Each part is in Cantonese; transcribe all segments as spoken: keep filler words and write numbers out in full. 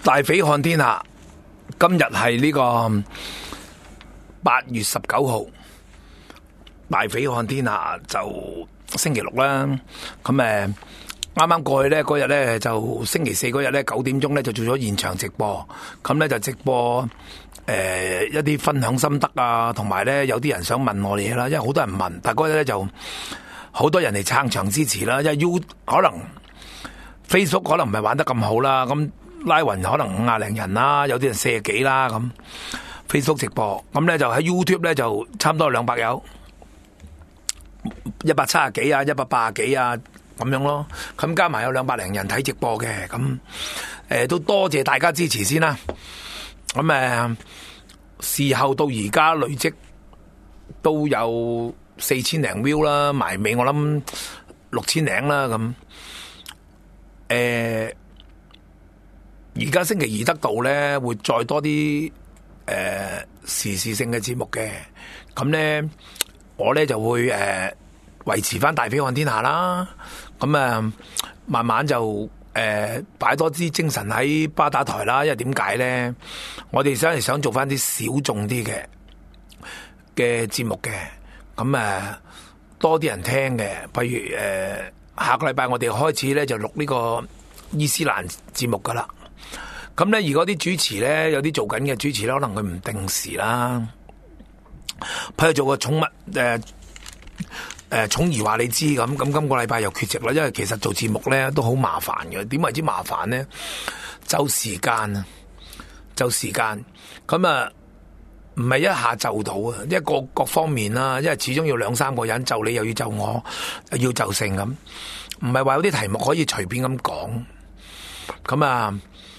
大匪看天下，今日係呢個八月十九號。大匪看天下就星期六啦。咁誒，啱啱過去呢嗰日呢，就星期四嗰日呢，九點鐘呢就做咗現場直播。咁呢就直播誒、呃、一啲分享心得啊，同埋呢有啲人想問我哋嘢啦，因為好多人問，但係嗰日呢就好多人嚟撐場支持啦。因為 U 可能 Facebook 可能唔係玩得咁好啦，咁拉勻可能五廿零人啦，有啲人四十幾啦咁。Facebook 直播咁呢就喺 YouTube 呢就差唔多兩百有。一百七十幾啊，一百八十幾啊，咁樣咯。咁加埋有兩百零人睇直播嘅，咁誒、呃、都多謝大家支持先啦。咁誒、呃，事後到而家累積都有四千零 view 啦，埋尾我諗六千零啦。咁誒，而家星期二得到咧，會再多啲誒、呃、時事性嘅節目嘅。咁咧。我咧就會誒、呃、維持翻大匪看天下啦，咁啊、呃、慢慢就誒擺、呃、多啲精神喺巴打台啦，因為點解咧？我哋真係想做翻啲小眾啲嘅嘅節目嘅，咁誒、呃、多啲人聽嘅，譬如誒、呃、下個禮拜我哋開始咧就錄呢個伊斯蘭節目噶啦，咁咧如果啲主持咧有啲做緊嘅主持咧，可能佢唔定時啦。譬如做個寵物誒誒寵兒話你知咁，咁今個禮拜又缺席啦，因為其實做節目咧都好麻煩嘅。點為之麻煩咧？就時間啊，就時間咁啊，唔係一下就到啊，因為各各方面啦，因為始終要兩三個人就你又要就我，要就成咁，唔係話有啲題目可以隨便咁講，咁啊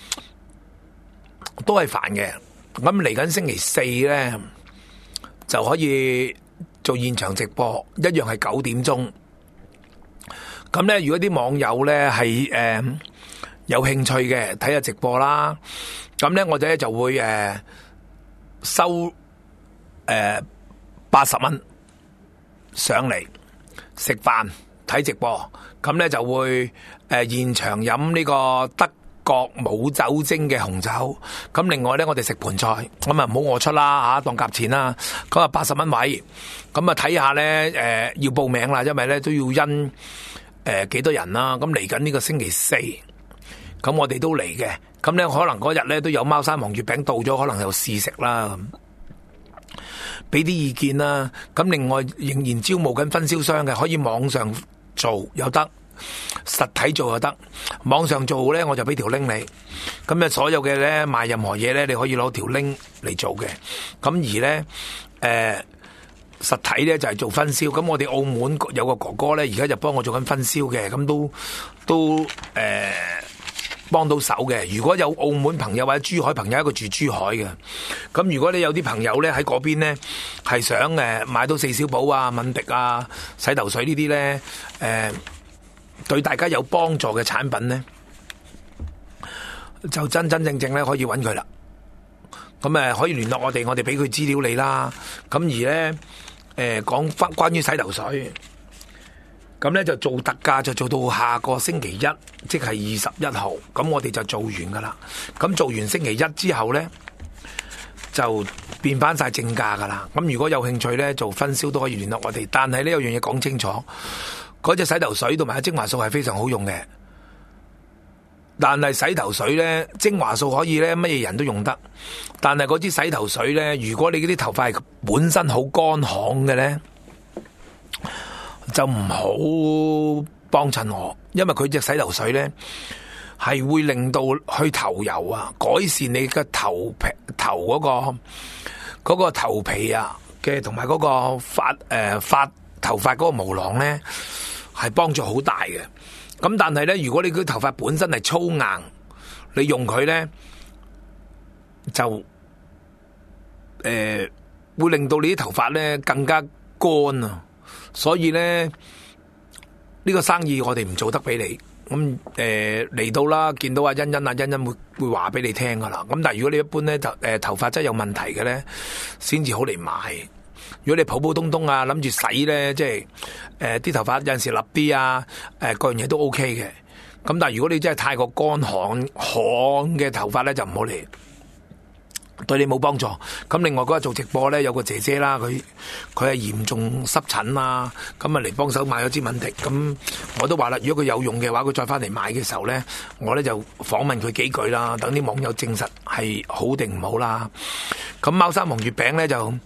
都係煩嘅。咁嚟緊星期四咧。就可以做現場直播，一樣係九點鐘。咁咧，如果啲網友咧係誒有興趣嘅睇下直播啦，咁咧我哋咧就會誒、呃、收誒八十蚊上嚟食飯睇直播，咁咧就會誒、呃、現場飲呢個德國冇酒精嘅紅酒，咁另外咧我哋食盤菜，咁啊唔好我出啦吓，當夾錢啦，咁啊八十蚊位，咁啊睇下咧誒要報名啦，因為咧都要因誒、呃、幾多人啦，咁嚟緊呢個星期四，咁我哋都嚟嘅，咁咧可能嗰日咧都有貓山王月餅到咗，可能又試食啦，俾啲意見啦，咁另外仍然招募緊分銷商嘅，可以網上做又得。實體做就得，網上做咧我就俾條 link 你，咁啊所有嘅咧賣任何嘢咧，你可以攞條 link 嚟做嘅，咁而咧誒、呃、實體咧就係、是、做分銷，咁我哋澳門有個哥哥咧，而家就幫我做緊分銷嘅，咁都都誒、呃、幫到手嘅。如果有澳門朋友或者珠海朋友，一個住珠海嘅，咁如果你有啲朋友咧喺嗰邊咧係想誒買到四小寶啊、敏迪啊、洗頭水呢啲咧誒。呃對大家有幫助嘅產品呢，就真真正正咧可以揾佢啦。咁誒可以聯絡我哋，我哋俾佢資料你啦。咁而呢，誒講翻關於洗頭水，咁呢就做特價，就做到下個星期一，即係二十一號。咁我哋就做完噶啦。咁做完星期一之後呢，就變翻晒正價噶啦。咁如果有興趣呢，做分銷都可以聯絡我哋。但係呢有樣嘢講清楚。嗰隻洗頭水同埋精華素係非常好用嘅，但係洗頭水咧，精華素可以咧乜嘢人都用得，但係嗰支洗頭水咧，如果你嗰啲頭髮係本身好乾旱嘅咧，就唔好幫襯我，因為佢隻洗頭水咧係會令到去頭油啊，改善你嘅頭皮頭嗰個嗰個頭皮啊嘅，同埋嗰個髮誒髮頭髮嗰個毛囊咧。係幫助好大嘅，咁但係咧，如果你佢頭髮本身係粗硬，你用佢咧就誒、呃、會令到你啲頭髮咧更加乾啊，所以咧呢、呢個生意我哋唔做得俾你，咁誒嚟到啦，見到阿欣欣啊，欣欣會會話俾你聽噶啦，咁但係如果你一般咧頭誒頭髮真係有問題嘅咧，先至好嚟買。如果你普普通通啊，諗住洗咧，即係誒啲頭髮有陣時立啲啊，誒、呃、各樣嘢都 OK 嘅。 咁但係如果你真係太過乾旱旱嘅頭髮咧，就唔好嚟，對你冇幫助。咁另外嗰日做直播咧，有個姐姐啦，佢佢係嚴重濕疹啦，咁啊嚟幫手買咗支敏迪。咁我都話啦，如果佢有用嘅話，佢再翻嚟買嘅時候咧，我咧就訪問佢幾句啦，等啲網友證實係好定唔好啦。咁貓山王月餅咧就誒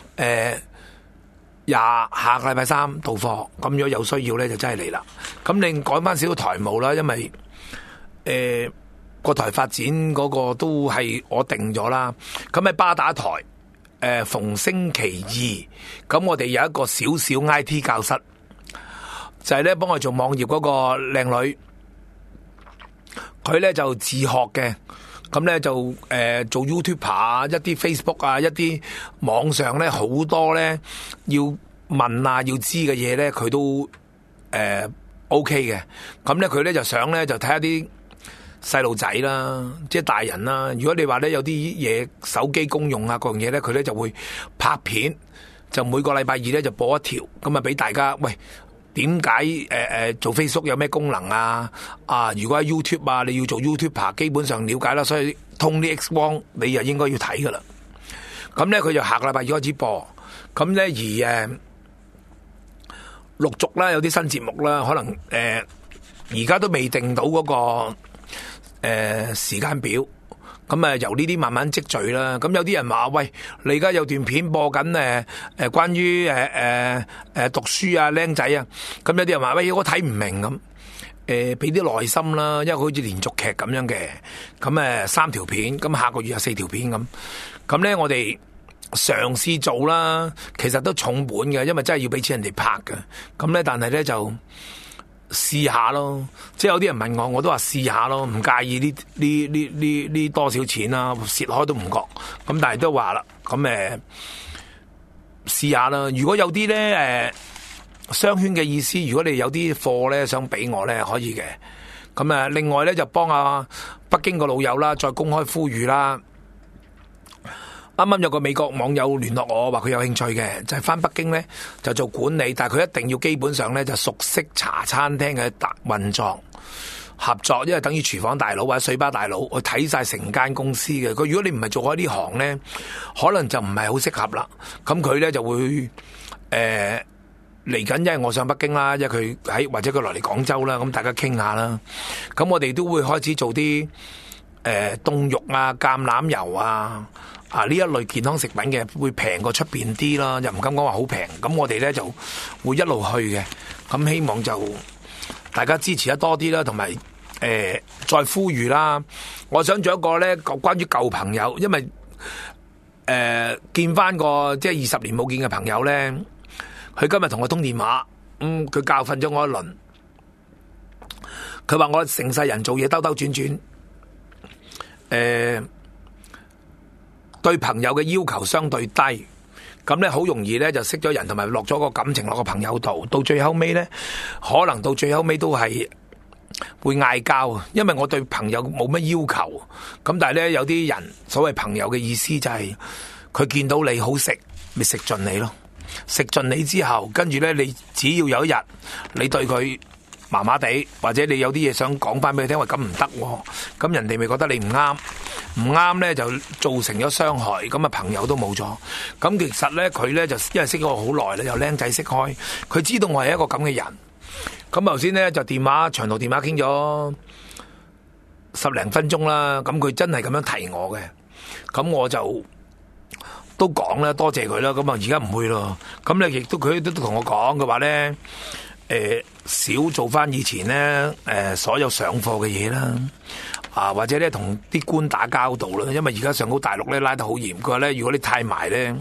廿、呃、下個禮拜三到貨，咁如果有需要咧就真係嚟啦。咁你改翻少少台務啦，因為誒個、呃、台發展嗰個都係我定咗啦。咁喺巴打台誒、呃、逢星期二，咁我哋有一個小小 I T 教室，就係咧幫我做網頁嗰個靚女，佢咧就自學嘅。咁咧就誒、呃、做 YouTuber 啊，一啲 Facebook 啊，一啲網上咧好多咧要問啊要知嘅嘢咧，佢都誒、呃、OK 嘅。咁咧佢咧就想咧就睇下啲細路仔啦，即係大人啦。如果你話咧有啲嘢手機公用啊各樣嘢咧，佢咧就會拍片，就每個禮拜二咧就播一條，咁啊俾大家喂。點解誒誒做 Facebook 有咩功能啊？啊，如果喺 YouTube 啊，你要做 YouTuber，基本上了解啦，所以通啲 X 光你就應該要睇噶啦。咁咧佢就下個禮拜二開始播，咁咧而誒陸續啦有啲新節目啦，可能誒而家都未定到嗰、嗰個誒、呃、時間表。咁啊，由呢啲慢慢積聚啦。咁有啲人話：喂，你而家有段片播緊誒誒，關於誒誒誒讀書啊，僆仔啊。咁有啲人話：喂，我睇唔明咁。誒，俾啲耐心啦，因為佢好似連續劇咁樣嘅。咁誒三條片，咁下個月有四條片咁。咁咧，我哋嘗試做啦。其實都重本嘅，因為真係要俾錢人哋拍嘅。咁咧，但係咧就。試下咯，即係有啲人問我，我都話試下咯，唔介意呢呢呢呢呢多少錢啦，蝕開都唔覺。咁但係都話啦，咁誒試下啦。如果有啲咧誒商圈嘅意思，如果你有啲貨咧想俾我咧，可以嘅。咁誒，另外咧就幫阿北京個老友啦，再公開呼籲啦。啱啱有個美國網友聯絡我，話佢有興趣嘅，就係翻北京咧就做管理，但係佢一定要基本上咧就熟悉茶餐廳嘅運作合作，因為等於廚房大佬或者水吧大佬去睇晒成間公司嘅。佢如果你唔係做開呢行咧，可能就唔係好適合啦。咁佢咧就會誒嚟緊，因為我上北京啦，因為佢喺或者佢落嚟廣州啦，咁大家傾下啦。咁我哋都會開始做啲誒凍肉啊、橄欖油啊。啊！呢一類健康食品嘅會平過出邊啲啦，又唔敢講話好平。咁我哋咧就會一路去嘅。咁希望就大家支持得多啲啦，同埋誒再呼籲啦。我想做一個咧關於舊朋友，因為誒、呃、見翻個即係二十年冇見嘅朋友咧，佢今日同我通電話，嗯，佢教訓咗我一輪。佢話我成世人做嘢兜兜轉轉，誒、呃。對朋友嘅要求相對低，咁咧好容易咧就識咗人，同埋落咗個感情落個朋友度，到最後尾咧，可能到最後尾都係會嗌交，因為我對朋友冇乜要求，咁但係咧有啲人所謂朋友嘅意思就係、是、佢見到你好食，咪食盡你咯，食盡你之後，跟住咧你只要有一日你對佢麻麻地，或者你有啲嘢想講翻俾佢聽，話咁唔得，咁人哋咪覺得你唔啱。唔啱咧就造成咗傷害，咁啊朋友都冇咗。咁其實咧佢咧就因為識咗我好耐啦，由僆仔識開，佢知道我係一個咁嘅人。咁頭先咧就電話長途電話傾咗十零分鐘啦，咁佢真係咁樣提我嘅，咁我就都講啦，多謝佢啦。咁啊而家唔會咯。咁咧亦都佢都同我講嘅話咧，誒少做翻以前咧誒所有上課嘅嘢啦。啊，或者咧同啲官打交道啦，因為而家上高大陸咧拉得好嚴，佢話咧如果你太埋咧，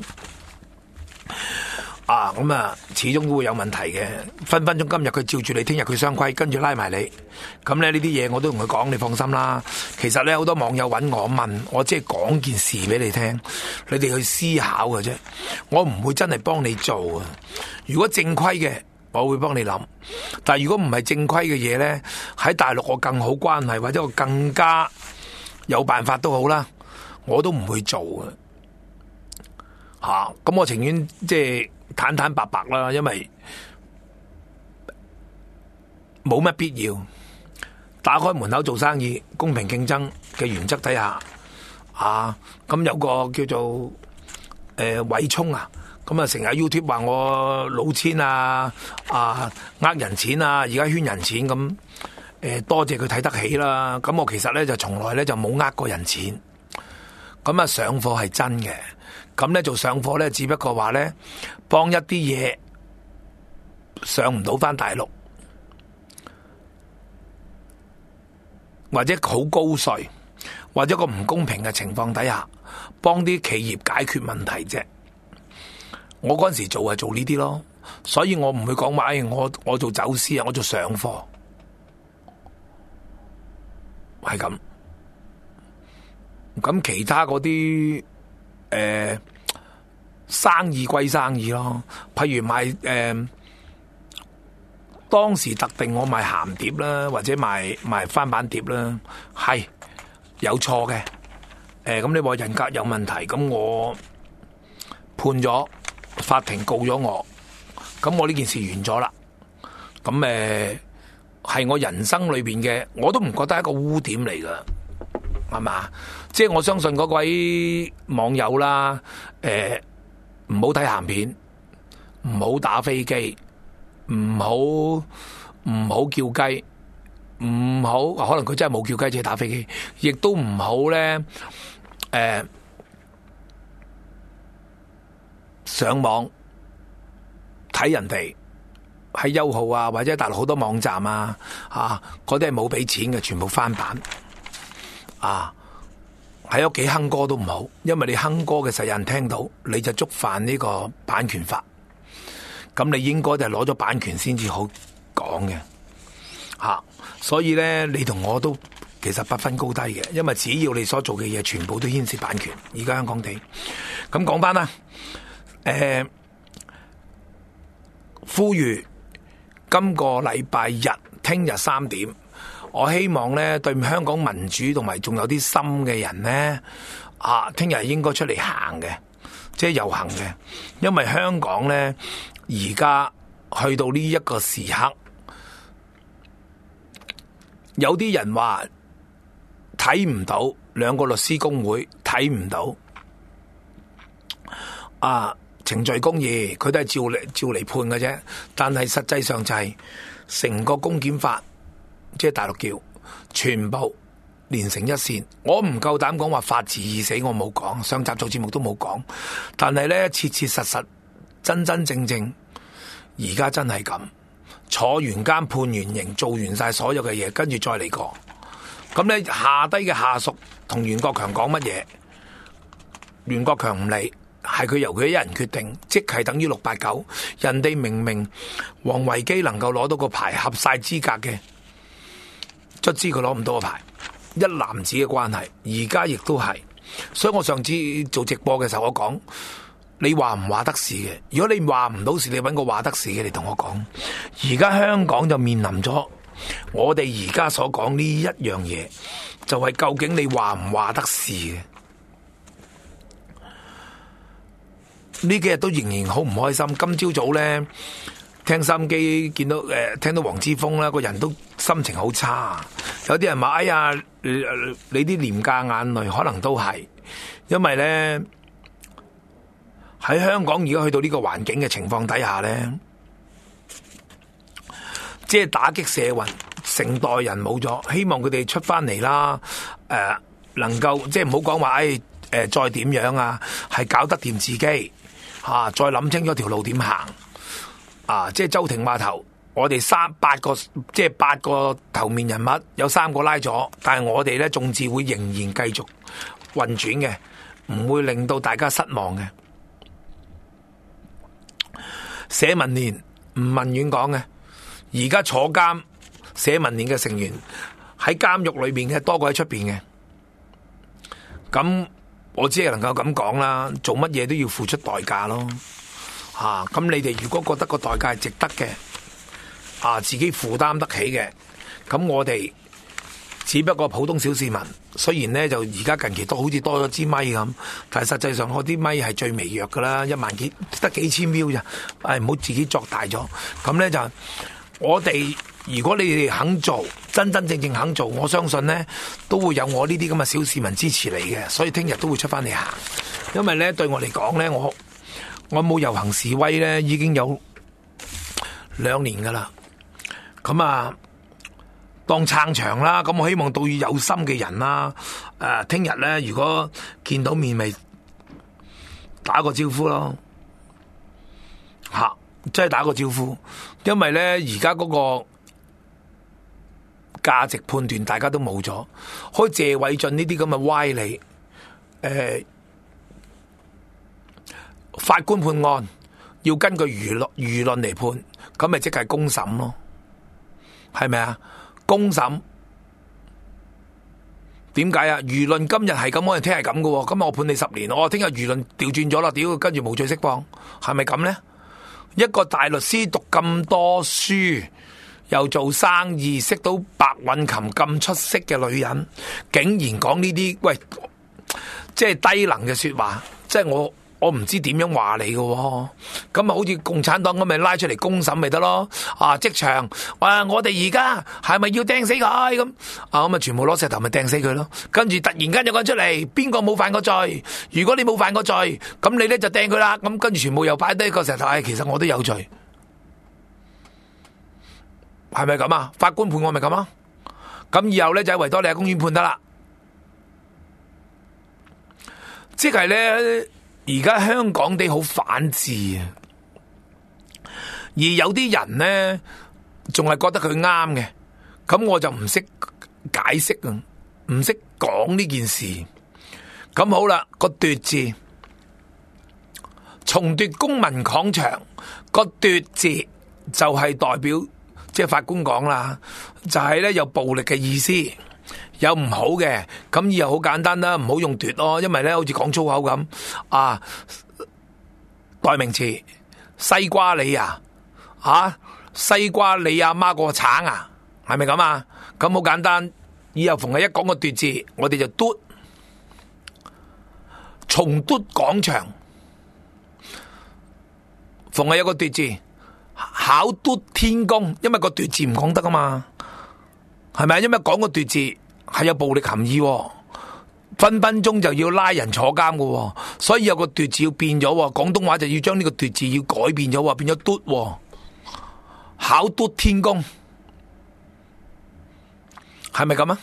啊咁啊始終都會有問題嘅，分分鐘今日佢照住你，聽日佢雙規，跟住拉埋你，咁咧呢啲嘢我都同佢講，你放心啦。其實咧好多網友揾我問我，即係講件事俾你聽，你哋去思考嘅啫，我唔會真係幫你做啊。如果正規嘅，我會幫你諗，但係如果唔係正規嘅嘢呢，喺大陸我更好關係，或者我更加有辦法都好啦，我都唔會做嘅吓。咁、啊、我情願即係坦坦白白啦，因為冇乜必要。 打開門口做生意，公平競爭嘅原則底下，啊，咁有個叫做誒偉聰啊，咁啊成日 YouTube 話我老千啊，啊呃人錢啊，而家圈人錢咁，誒多謝佢睇得起啦。咁我其實咧就從來咧就冇呃過人錢，咁啊上課係真嘅，咁咧做上課咧只不過話咧幫一啲嘢上唔到返大陸。或者好高稅，或者個唔公平嘅情況底下，幫啲企業解決問題啫。我嗰陣時做係做呢啲咯，所以我唔會講話，哎，我我做走私啊，我做上課，係咁。咁其他嗰啲誒生意歸生意咯，譬如賣誒。呃當時特定我賣鹹碟啦，或者賣賣翻版碟啦，係有錯嘅。誒、呃，咁你話人格有問題，咁我判咗，法庭告咗我，咁我呢件事完咗啦。咁誒係我人生裏邊嘅，我都唔覺得係一個污點嚟噶，係嘛？即係我相信嗰位網友啦，誒唔好睇鹹片，唔好打飛機。唔好唔好叫雞，唔好可能佢真係冇叫雞，只係打飛機，亦都唔好咧。誒、呃，上網睇人哋喺優酷啊，或者大陸好多網站啊，啊，嗰啲係冇俾錢嘅，全部翻版。啊，喺屋企哼歌都唔好，因為你哼歌嘅時候有人聽到，你就觸犯呢個版權法。咁你應該就係攞咗版權先至好講嘅，吓、啊，所以咧你同我都其實不分高低嘅，因為只要你所做嘅嘢全部都牽涉版權。而家香港地，咁講翻啦，誒、呃，呼籲今個禮拜日聽日三點，我希望咧對香港民主同埋仲有啲心嘅人咧，啊，聽日應該出嚟行嘅，即係遊行嘅，因為香港咧。而家去到呢一個時刻，有啲人話睇唔到，兩個律師公會睇唔到啊，程序公義，佢都係照嚟照嚟判嘅啫。但係實際上就係成個公檢法，即係大陸叫全部連成一線。我唔夠膽講話法治已死，我冇講，上集做節目都冇講。但係咧，切切實實。真真正正，而家真係咁坐完監判完刑，做完晒所有嘅嘢，跟住再嚟過。咁咧下低嘅下屬同袁國強講乜嘢？袁國強唔理，係佢由佢一人決定，即係等於六八九。人哋明明王維基能夠攞到個牌，合晒資格嘅，卒之佢攞唔到個牌，一男子嘅關係，而家亦都係。所以我上次做直播嘅時候，我講。你話唔話得事嘅，如果你話唔到事，你搵個話得事嘅嚟同我講。而家香港就面臨咗我哋而家所講呢一樣嘢，就係究竟你話唔話得事嘅？呢幾日都仍然好唔開心。今朝早咧聽收音機見到誒、呃，聽到黃之鋒啦，個人都心情好差。有啲人話：哎呀，你啲廉價眼淚可能都係，因為咧。喺香港而家去到呢個環境嘅情況底下咧，即係打擊社運，成代人冇咗，希望佢哋出翻嚟啦。誒、呃，能夠即係唔好講話，誒誒、呃，再點樣啊？係搞得掂自己吓、啊，再諗清楚條路點行啊！即係周庭碼頭，我哋三八個即係八個頭面人物，有三個拉咗，但係我哋咧眾志會仍然繼續運轉嘅，唔會令到大家失望嘅。社民連吳文遠講嘅，而家坐監社民連嘅成員喺監獄裏邊嘅多過喺出邊嘅，咁我只係能夠咁講啦，做乜嘢都要付出代價咯，吓、啊、咁你哋如果覺得個代價係值得嘅，啊自己負擔得起嘅，咁我哋只不過普通小市民，雖然呢就而家近期都好似多咗支咪咁，但係實際上我啲咪係最微弱噶啦，一萬幾得幾千秒咋，誒唔好自己作大咗。咁呢就我哋如果你哋肯做，真真正正肯做，我相信呢都會有我呢啲咁嘅小市民支持你嘅，所以聽日都會出翻嚟行。因為呢對我嚟講呢，我我冇遊行示威呢已經有兩年噶啦。咁啊，當撐場啦。咁我希望對有心嘅人啦，誒、呃，聽日呢如果見到面咪打個招呼咯，吓、啊，即係打個招呼。因為呢而家嗰個價值判斷大家都冇咗，好似謝偉俊呢啲咁嘅歪理，誒、呃，法官判案要根據輿論輿論嚟判，咁咪即係公審咯，係咪啊？公審點解啊？輿論今日係咁，我哋聽日係咁嘅，今日我判你十年，我聽日輿論調轉咗啦，屌，跟住無罪釋放，係咪咁呢？一個大律師讀咁多書，又做生意，識到白韻琴咁出色嘅女人，竟然講呢啲喂，即係低能嘅說話，即係我我唔知點樣話你嘅，咁啊好似共產黨咁咪拉出嚟公審咪得咯？啊，即場話我哋而家係咪要掟死佢咁？啊咁啊全部攞石頭咪掟死佢咯？跟住突然間有個人出嚟，邊個冇犯過罪？如果你冇犯過罪，咁你咧就掟佢啦。咁跟住全部又擺低個石頭，唉、哎，其實我都有罪。係咪咁啊？法官判我咪咁啊？咁以後咧就喺維多利亞公園判得啦。即係咧，而家香港地好反智啊，而有啲人咧仲係覺得佢啱嘅，咁我就唔識解釋啊，唔識講呢件事。咁好啦，個奪字重奪公民廣場，個奪字就係代表。即係法官講啦，就係咧有暴力嘅意思，有唔好嘅，咁以後好簡單啦，唔好用奪咯，因為咧好似講粗口咁啊，代名詞西瓜你啊，啊西瓜你阿媽個橙啊，係咪咁啊？咁好簡單，以後逢係一講個奪字，我哋就嘟重嘟廣場，逢係有個奪字。考嘟天宮，因為個奪字唔講得啊嘛，係咪？因為講個奪字係有暴力含義，分分鐘就要拉人坐監噶，所以有個奪字要變咗，廣東話就要將呢個奪字要改變咗，變咗嘟，考嘟天宮，係咪咁啊？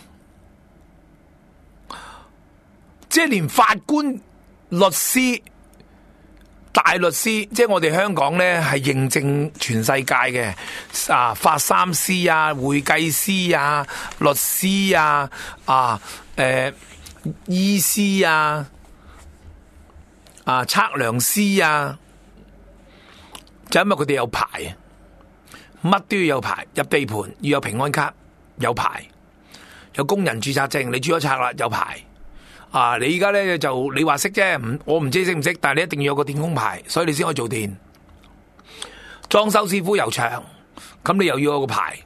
即係連法官、律師。大律師，即係我哋香港咧，係認證全世界嘅啊，法三司啊、會計師啊、律師啊、啊誒、呃、醫師啊、啊測量師啊，就因為佢哋有牌，乜都要有牌，入地盤要有平安卡，有牌，有工人註冊證，你註咗冊啦，有牌。啊！你而家咧就你話識啫，唔我唔知識唔識，但係你一定要有個電工牌，所以你先可以做電。裝修師傅油牆，咁你又要有個牌。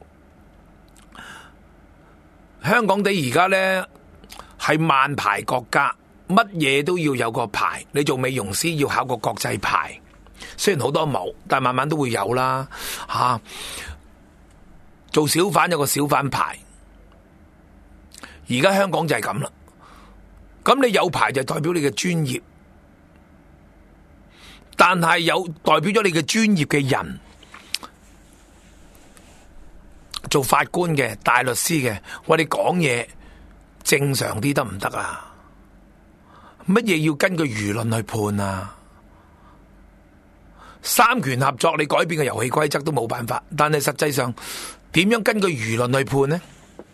香港地而家咧係萬牌國家，乜嘢都要有個牌。你做美容師要考個國際牌，雖然好多冇，但係慢慢都會有啦。吓、啊，做小販有個小販牌，而家香港就係咁啦。咁你有牌就代表你嘅專業，但係有代表咗你嘅專業嘅人，做法官嘅、大律師嘅，我哋講嘢正常啲得唔得啊？乜嘢要根據輿論去判啊？三權合作，你改變個遊戲規則都冇辦法，但係實際上點樣根據輿論去判呢？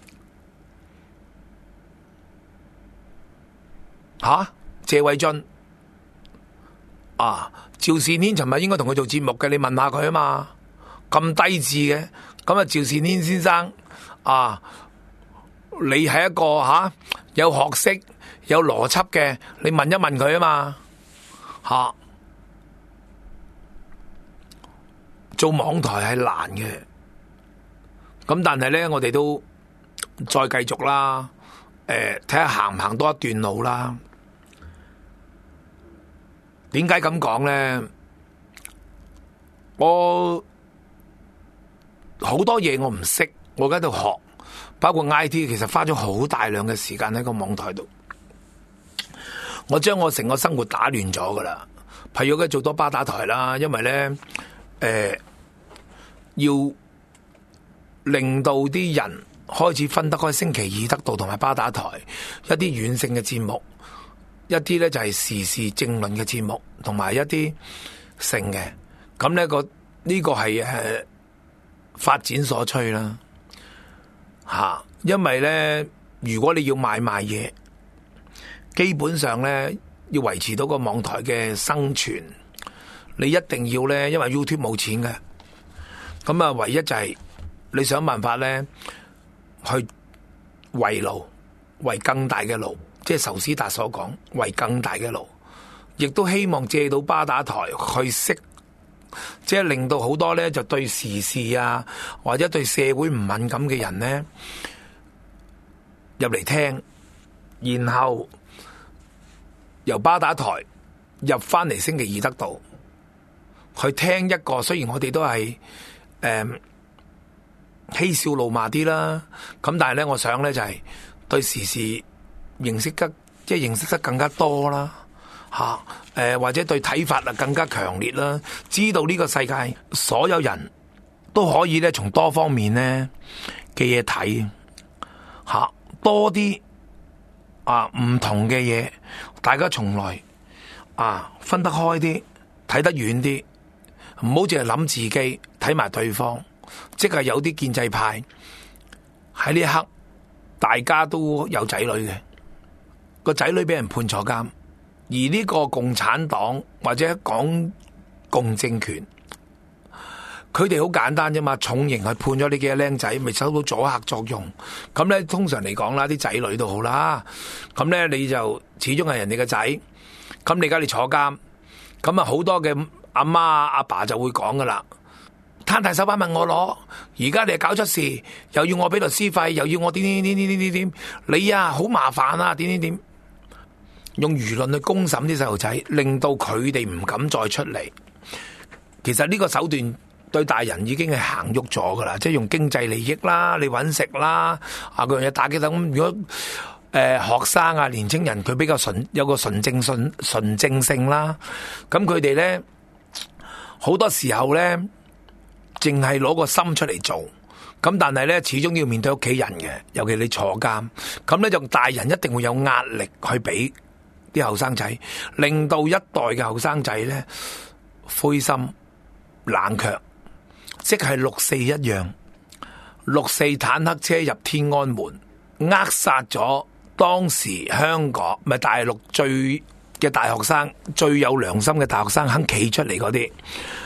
吓、啊，謝偉俊啊，趙善軒尋日應該同佢做節目嘅，你問下佢啊嘛，咁低智嘅，咁啊趙善軒先生啊，你係一個吓、啊、有學識、有邏輯嘅，你問一問佢啊嘛，吓、啊，做網台係難嘅，咁但係咧，我哋都再繼續啦，誒、呃，睇下行唔行多一段路啦。點解咁講咧？我好多嘢我唔識，我喺度學，包括 I T， 其實花咗好大量嘅時間喺個網台度。我將我成個生活打亂咗噶啦，譬如我做多巴打台啦，因為咧，誒、呃，要令到啲人開始分得開星期二得到同埋巴打台一啲軟性嘅節目，一啲咧就係時事政論嘅節目，同埋一啲性嘅。咁呢個呢個係誒發展所趨啦，吓，因為咧如果你要買賣嘢，基本上咧要維持到個網台嘅生存，你一定要咧，因為 YouTube 冇錢嘅，咁啊唯一就係你想辦法咧去圍爐，圍更大嘅爐，即係仇斯達所講，圍更大嘅爐，亦都希望借到巴打台去識。即係令到好多咧就對時事啊或者對社會唔敏感嘅人咧入嚟聽，然後由巴打台入翻嚟星期二得到去聽一個，雖然我哋都係誒、嗯、嬉笑怒罵啲啦，咁但係咧我想咧就係、是、對時事認識得即係認識得更加多啦。吓，誒、呃、或者對睇法啊更加強烈啦，知道呢個世界所有人都可以咧從多方面咧嘅嘢睇，吓多啲啊唔同嘅嘢，大家從來啊分得開啲，睇得遠啲，唔好淨係諗自己，睇埋對方，即係有啲建制派喺呢一刻，大家都有仔女嘅，個仔女俾人判坐監。而呢個共產黨或者港共政權，佢哋好簡單啫嘛，重刑係判咗呢幾個僆仔，咪收到阻嚇作用。咁咧通常嚟講啦，啲仔女都好啦，咁咧你就始終係人哋嘅仔，咁你而家你坐監，咁啊好多嘅阿媽阿爸就會講噶啦，攤大手板問我攞，而家你又搞出事，又要我俾律師費，又要我點點點點點點點，你啊好麻煩啊，點點點。用輿論去公審啲細路仔，令到佢哋唔敢再出嚟。其實呢個手段對大人已經係行喐咗噶啦，即係用經濟利益啦，你搵食啦，啊嗰樣嘢打擊得咁。如果誒、呃、學生啊年青人佢比較純有個純正純純正性啦，咁佢哋咧好多時候咧淨係攞個心出嚟做，咁但係咧始終要面對屋企人嘅，尤其你坐監，咁咧就大人一定會有壓力去俾啲後生仔，令到一代嘅後生仔咧灰心冷卻，即係六四一樣，六四坦克車入天安門，扼殺咗當時香港咪大陸最嘅大學生，最有良心嘅大學生肯企出嚟嗰啲，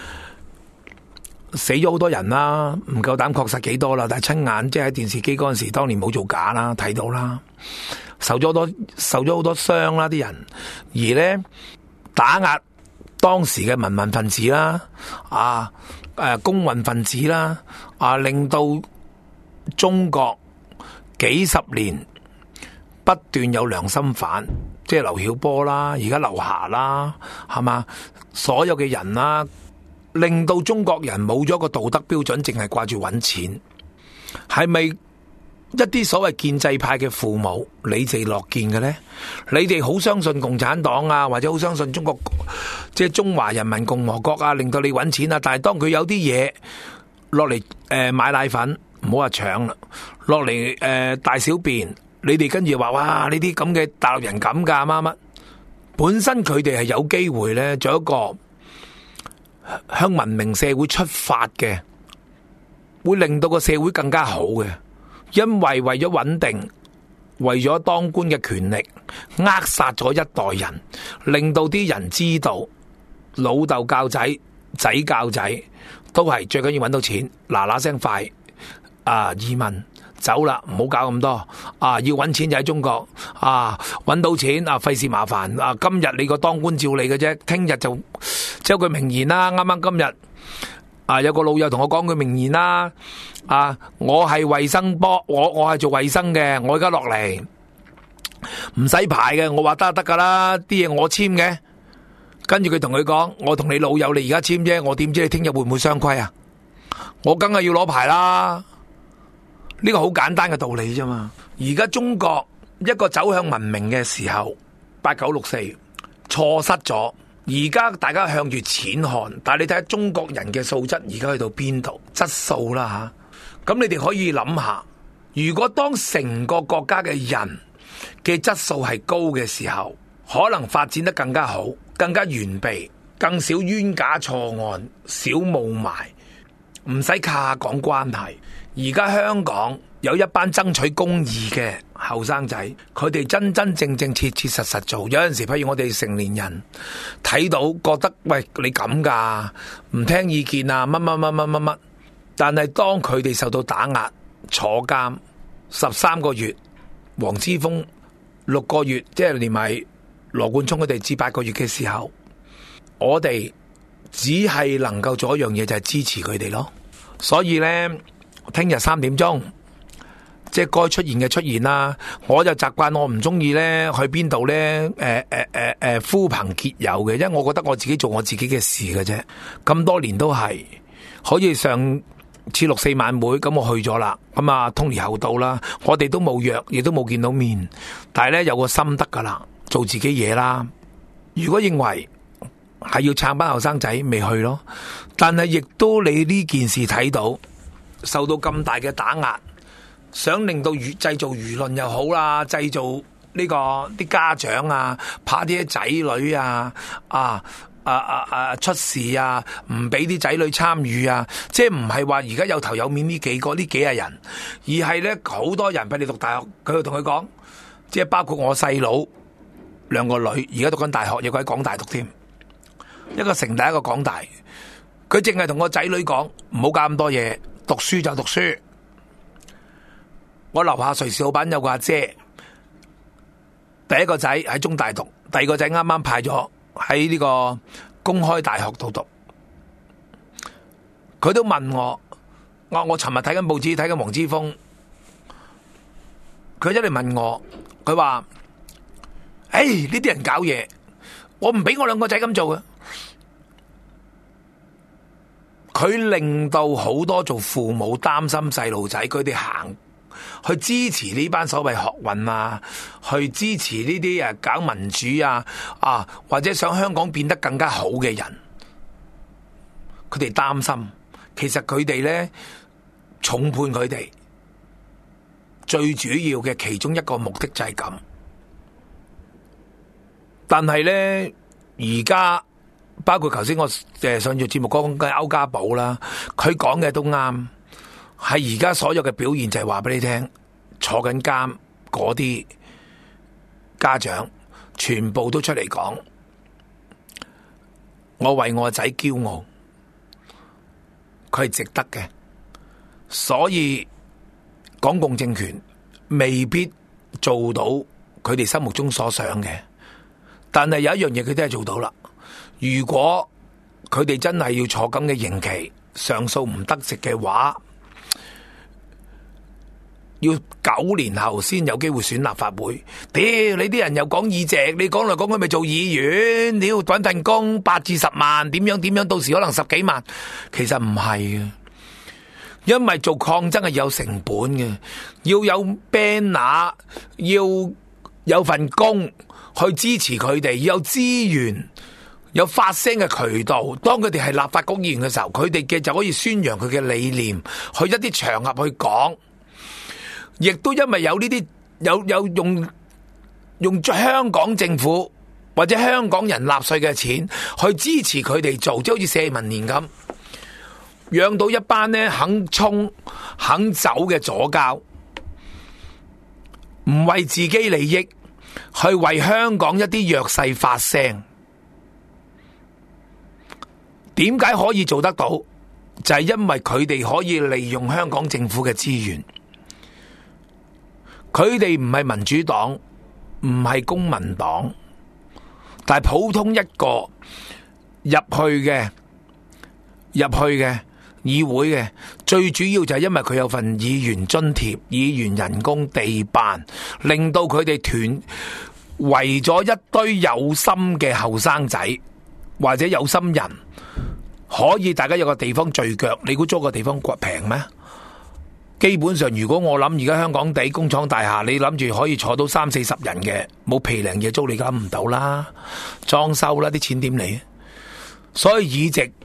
死咗好多人啦，唔夠膽確實幾多啦，但係親眼即係喺電視機嗰陣時，當年冇做假啦，睇到啦。受咗好多受咗好多傷啦，啲人而咧打壓當時嘅民運分子啦，啊誒工運分子啦，啊令到中國幾十年不斷有良心犯，即係劉曉波啦，而家劉霞啦，係嘛，所有嘅人啦，令到中國人冇咗個道德標準，淨係掛住搵錢，係咪？一啲所謂建制派嘅父母，你哋樂見嘅呢？你哋好相信共產黨啊，或者好相信中國，即係中華人民共和國啊，令到你搵錢啊。但係當佢有啲嘢落嚟誒買奶粉，唔好話搶啦，落嚟誒大小便，你哋跟住話哇呢啲咁嘅大陸人咁噶乜乜，本身佢哋係有機會呢，做一個向文明社會出發嘅，會令到個社會更加好嘅。因為為咗穩定，為咗當官嘅權力，扼殺咗一代人，令到啲人知道老豆教仔，仔教仔都係最緊要揾到錢，嗱嗱聲快啊移民走啦，唔好搞咁多啊！要揾錢就喺中國啊，揾到錢啊，費事麻煩啊！今日你個當官照你嘅啫，聽日就即係句名言啦。啱啱今日啊，有個老友同我講句名言啦。啊！我係衛生波，我我係做衛生嘅，我而家落嚟唔使排嘅，我話得得噶啦，啲嘢我簽嘅。跟住佢同佢講，我同你老友你而家簽啫，我點知你聽日會唔會雙規啊？ 我梗係要攞牌啦。呢個好簡單嘅道理啫嘛。而家中國一個走向文明嘅時候，八九六四錯失咗。而家大家向住錢看，但係你睇下中國人嘅素質而家去到邊度，質素啦吓。咁你哋可以諗下，如果當成個國家嘅人嘅質素係高嘅時候，可能發展得更加好，更加完備，更少冤假錯案，少霧霾，唔使卡下講關係。而家香港有一班爭取公義嘅後生仔，佢哋真真正正切切實實做。有陣時譬如我哋成年人睇到覺得，喂，你咁噶，唔聽意見啊，乜乜乜乜乜乜。但係當佢哋受到打壓，坐監十三個月，黃之鋒六個月，即係連埋羅冠聰佢哋至八個月嘅時候，我哋只係能夠做一樣嘢，就係支持佢哋咯。所以呢，聽日三點鐘，即係該出現嘅出現啦。我就習慣我唔中意呢去邊度呢，誒誒誒誒呼朋結友嘅，因為我覺得我自己做我自己嘅事嘅啫。咁多年都係，好似上次六四晚會咁，我去咗啦。咁啊，Tony後到啦，我哋都冇約，亦都冇見到面，但係呢，有個心得噶啦，做自己嘢啦。如果認為係要撐班後生仔，未去咯。但係亦都你呢件事睇到受到咁大嘅打壓，想令到輿製造輿論又好啦，製造呢、這個啲家長啊，怕啲仔女啊啊啊啊啊出事啊，唔俾啲仔女參與啊，即係唔係話而家有頭有面呢幾個呢幾廿人，而係咧好多人俾你讀大學，佢就同佢講，即係包括我細佬兩個女，而家讀緊大學，有個喺港大讀添，一個城大，一個港大，佢淨係同個仔女講唔好搞咁多嘢，讀書就讀書。我樓下瑞士老闆有個阿姐，第一個仔喺中大讀，第二個仔啱啱派咗喺呢個公開大學度讀。佢都問我，我我尋日睇緊報紙，睇緊黃之鋒，佢一嚟問我，佢話：誒，呢啲人搞嘢，我唔俾我兩個仔咁做嘅。佢令到好多做父母擔心細路仔，佢哋行去支持呢班所謂學運啊，去支持呢啲誒搞民主啊啊，或者想香港變得更加好嘅人，佢哋擔心。其實佢哋咧重判佢哋，最主要嘅其中一個目的就係咁。但係咧而家。包括頭先我誒上住節目講嘅歐家寶啦，佢講嘅都啱，係而家所有嘅表現就係話俾你聽，坐緊監嗰啲家長全部都出嚟講，我為我個仔驕傲，佢係值得嘅。所以港共政權未必做到佢哋心目中所想嘅，但係有一樣嘢佢都係做到啦。如果佢哋真係要坐咁嘅刑期，上訴唔得直嘅話，要九年後先有機會選立法會。屌你啲人又講議席，你講嚟講去咪做議員？你要搵份工八至十萬，點樣點樣？到時可能十幾萬，其實唔係嘅，因為做抗爭係有成本嘅，要有 banner， 要有份工去支持佢哋，要有資源。有發聲嘅渠道，當佢哋係立法局議員嘅時候，佢哋嘅就可以宣揚佢嘅理念，去一啲場合去講。亦都因為有呢啲有有用用香港政府或者香港人納稅嘅錢去支持佢哋做，即係好似社民連咁，養到一班呢肯衝肯走嘅左膠，唔為自己利益，去為香港一啲弱勢發聲。點解可以做得到？就係因為佢哋可以利用香港政府嘅資源，佢哋唔係民主黨，唔係公民黨，但係普通一個入去嘅入去嘅議會嘅，最主要就係因為佢有份議員津貼、議員人工、地辦，令到佢哋團圍咗一堆有心嘅後生仔或者有心人。 可以大家有個地方聚腳，你估租個地方平咩？基本上如果我諗而家香港地工廠大廈，你諗住可以坐到三四十人嘅，冇皮零嘢租你諗唔到啦，裝修啦，啲錢點嚟？所以議席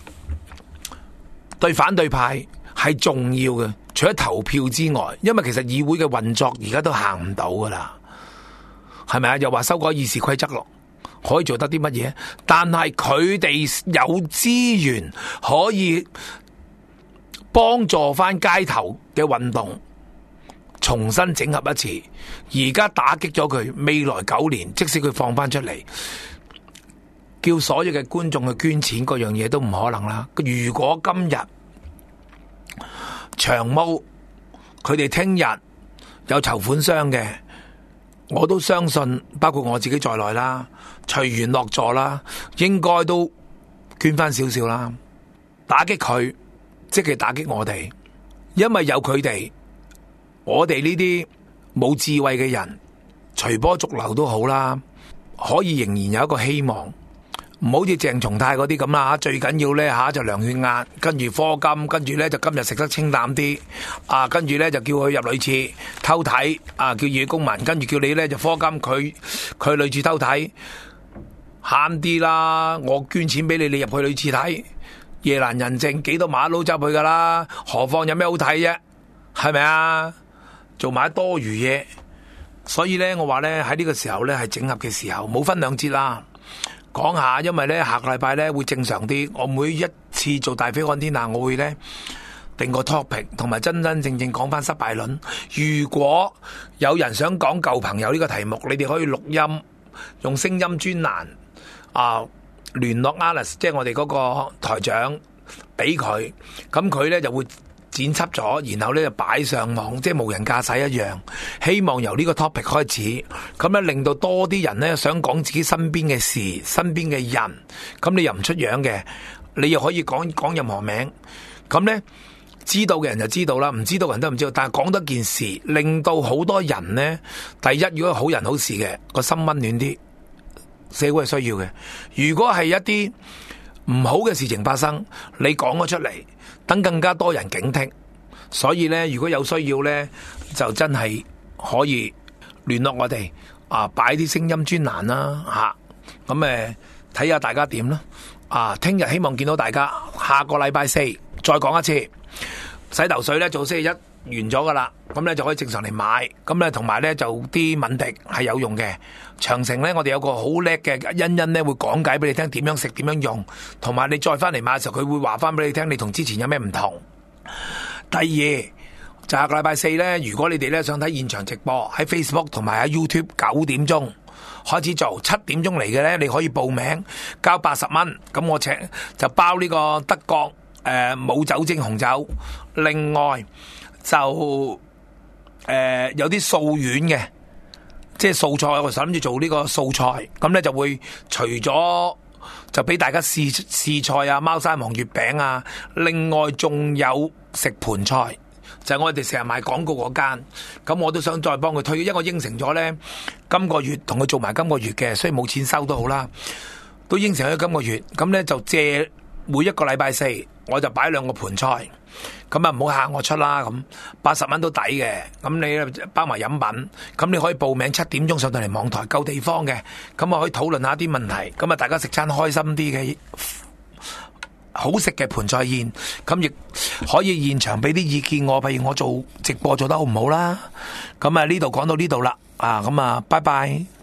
對反對派係重要嘅，除咗投票之外，因為其實議會嘅運作而家都行唔到噶啦，係咪啊？又話修改議事規則咯，可以做得啲乜嘢？但係佢哋有資源可以幫助翻街頭嘅運動，重新整合一次。而家打擊咗佢，未來九年即使佢放翻出嚟，叫所有嘅觀眾去捐錢，嗰樣嘢都唔可能啦。如果今日長毛佢哋聽日有籌款箱嘅，我都相信，包括我自己在內啦，隨緣落座啦，應該都捐翻少少啦。打擊佢，即係打擊我哋，因為有佢哋，我哋呢啲冇智慧嘅人，隨波逐流都好啦，可以仍然有一個希望。唔好似鄭松泰嗰啲咁啦，最緊要咧吓就量血壓，跟住科金，跟住咧就今日食得清淡啲，啊，跟住咧就叫佢入女廁偷睇，啊，叫野公民，跟住叫你咧就科金，佢佢女廁偷睇，慳啲啦，我捐錢俾你，你入去女廁睇，夜闌人靜幾多馬騮執去噶啦，何況有咩好睇啫？係咪啊？做埋多餘嘢，所以咧我話咧喺呢個時候咧係整合嘅時候，冇分兩節啦。講下，因為咧下個禮拜咧會正常啲。我每一次做大飛看天下，我會咧定個 topic， 同埋真真正正講翻失敗論。如果有人想講舊朋友呢個題目，你哋可以錄音，用聲音專欄啊聯絡 Alice， 即係我哋嗰個台長，俾佢，咁佢咧就會剪輯咗，然後咧就擺上網，即係無人駕駛一樣。希望由呢個 topic 開始，咁咧令到多啲人咧想講自己身邊嘅事、身邊嘅人。咁你又唔出樣嘅，你又可以講講任何名。咁咧知道嘅人就知道啦，唔知道嘅人都唔知道。但係講多件事，令到好多人咧，第一，如果好人好事嘅個心溫暖啲，社會係需要嘅。如果係一啲唔好嘅事情發生，你講咗出嚟，等更加多人警惕。所以咧，如果有需要咧，就真係可以聯絡我哋啊，擺啲聲音專欄啦吓。咁誒，睇下大家點啦。啊，聽日希望見到大家。下個禮拜四再講一次洗頭水咧，做星期一完咗噶啦。咁咧就可以正常嚟買。咁咧同埋咧就啲敏迪係有用嘅。長城咧，我哋有個好叻嘅欣欣咧，會講解俾你聽點樣食，點樣用，同埋你再翻嚟買嘅時候，佢會話翻俾你聽，你同之前有咩唔同。第二就下個禮拜四咧，如果你哋咧想睇現場直播，喺 Facebook 同埋喺 YouTube 九點鐘開始做，七點鐘嚟嘅咧，你可以報名交八十蚊，咁我請就包呢個德國誒冇、呃、酒精紅酒，另外就誒、呃、有啲素丸嘅。即係素菜，我諗住做呢個素菜，咁咧就會除咗就俾大家試試菜啊，貓山王月餅啊，另外仲有食盤菜，就係、是、我哋成日賣廣告嗰間，咁我都想再幫佢推，因為我應承咗咧，今個月同佢做埋今個月嘅，雖然冇錢收都好啦，都應承咗今個月，咁咧就借每一個禮拜四，我就擺兩個盤菜。咁啊唔好嚇我出啦，咁八十蚊都抵嘅，咁你包埋飲品，咁你可以報名七點鐘上到嚟網台，夠地方嘅，咁啊可以討論下啲問題，咁啊大家食餐開心啲嘅好食嘅盤菜宴，咁亦可以現場俾啲意見我，譬如我做直播做得好唔好啦，咁啊呢度講到呢度啦，啊咁啊拜拜。